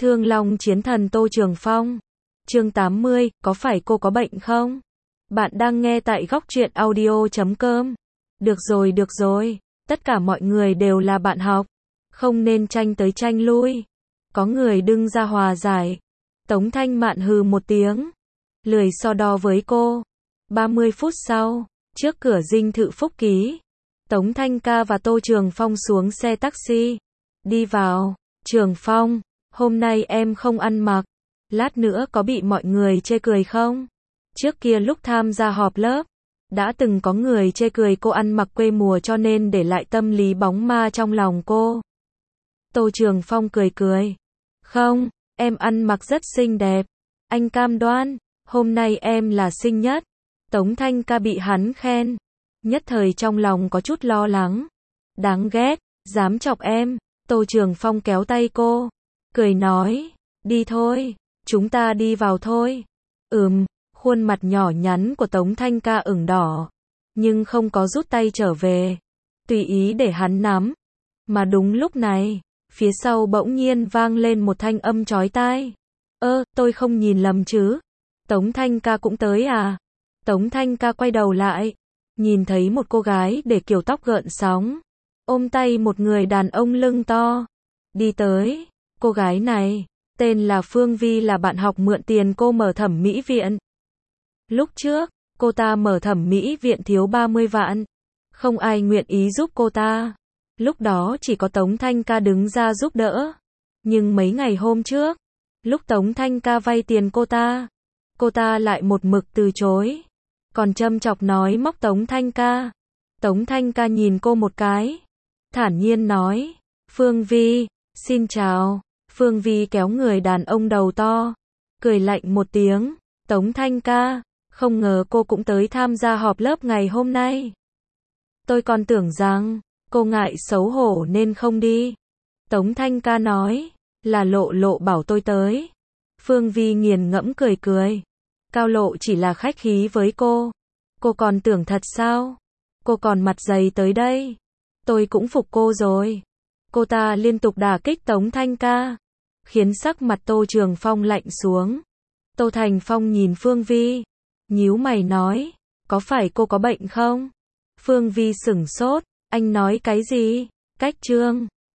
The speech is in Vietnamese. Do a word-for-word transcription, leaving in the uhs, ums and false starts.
Thương Long Chiến Thần Tô Trường Phong. Chương tám mươi, có phải cô có bệnh không? Bạn đang nghe tại góc truyện audio chấm com. Được rồi, được rồi, tất cả mọi người đều là bạn học, không nên tranh tới tranh lui. Có người đứng ra hòa giải. Tống Thanh Mạn hừ một tiếng, lười so đo với cô. ba mươi phút sau, trước cửa dinh thự Phúc Ký, Tống Thanh Ca và Tô Trường Phong xuống xe taxi, đi vào. Trường Phong, hôm nay em không ăn mặc, lát nữa có bị mọi người chê cười không? Trước kia lúc tham gia họp lớp, đã từng có người chê cười cô ăn mặc quê mùa cho nên để lại tâm lý bóng ma trong lòng cô. Tô Trường Phong cười cười. Không, em ăn mặc rất xinh đẹp. Anh cam đoan, hôm nay em là xinh nhất. Tống Thanh Ca bị hắn khen, nhất thời trong lòng có chút lo lắng. Đáng ghét, dám chọc em. Tô Trường Phong kéo tay cô, cười nói, đi thôi, chúng ta đi vào thôi. Ừm, khuôn mặt nhỏ nhắn của Tống Thanh Ca ửng đỏ, nhưng không có rút tay trở về, tùy ý để hắn nắm. Mà đúng lúc này, phía sau bỗng nhiên vang lên một thanh âm chói tai. Ơ, tôi không nhìn lầm chứ? Tống Thanh Ca cũng tới à? Tống Thanh Ca quay đầu lại, nhìn thấy một cô gái để kiểu tóc gợn sóng, ôm tay một người đàn ông lưng to, đi tới. Cô gái này, tên là Phương Vi, là bạn học mượn tiền cô mở thẩm mỹ viện. Lúc trước, cô ta mở thẩm mỹ viện thiếu ba mươi vạn, không ai nguyện ý giúp cô ta. Lúc đó chỉ có Tống Thanh Ca đứng ra giúp đỡ. Nhưng mấy ngày hôm trước, lúc Tống Thanh Ca vay tiền cô ta, cô ta lại một mực từ chối, còn châm chọc nói móc Tống Thanh Ca. Tống Thanh Ca nhìn cô một cái, thản nhiên nói, Phương Vi, xin chào. Phương Vi kéo người đàn ông đầu to, cười lạnh một tiếng. Tống Thanh Ca, không ngờ cô cũng tới tham gia họp lớp ngày hôm nay. Tôi còn tưởng rằng cô ngại xấu hổ nên không đi. Tống Thanh Ca nói, là Lộ Lộ bảo tôi tới. Phương Vi nghiền ngẫm cười cười. Cao Lộ chỉ là khách khí với cô. Cô còn tưởng thật sao? Cô còn mặt dày tới đây. Tôi cũng phục cô rồi. Cô ta liên tục đả kích Tống Thanh Ca, khiến sắc mặt Tô Trường Phong lạnh xuống. Tô Thành Phong nhìn Phương Vi, nhíu mày nói, có phải cô có bệnh không? Phương Vi sửng sốt, anh nói cái gì? Cách chương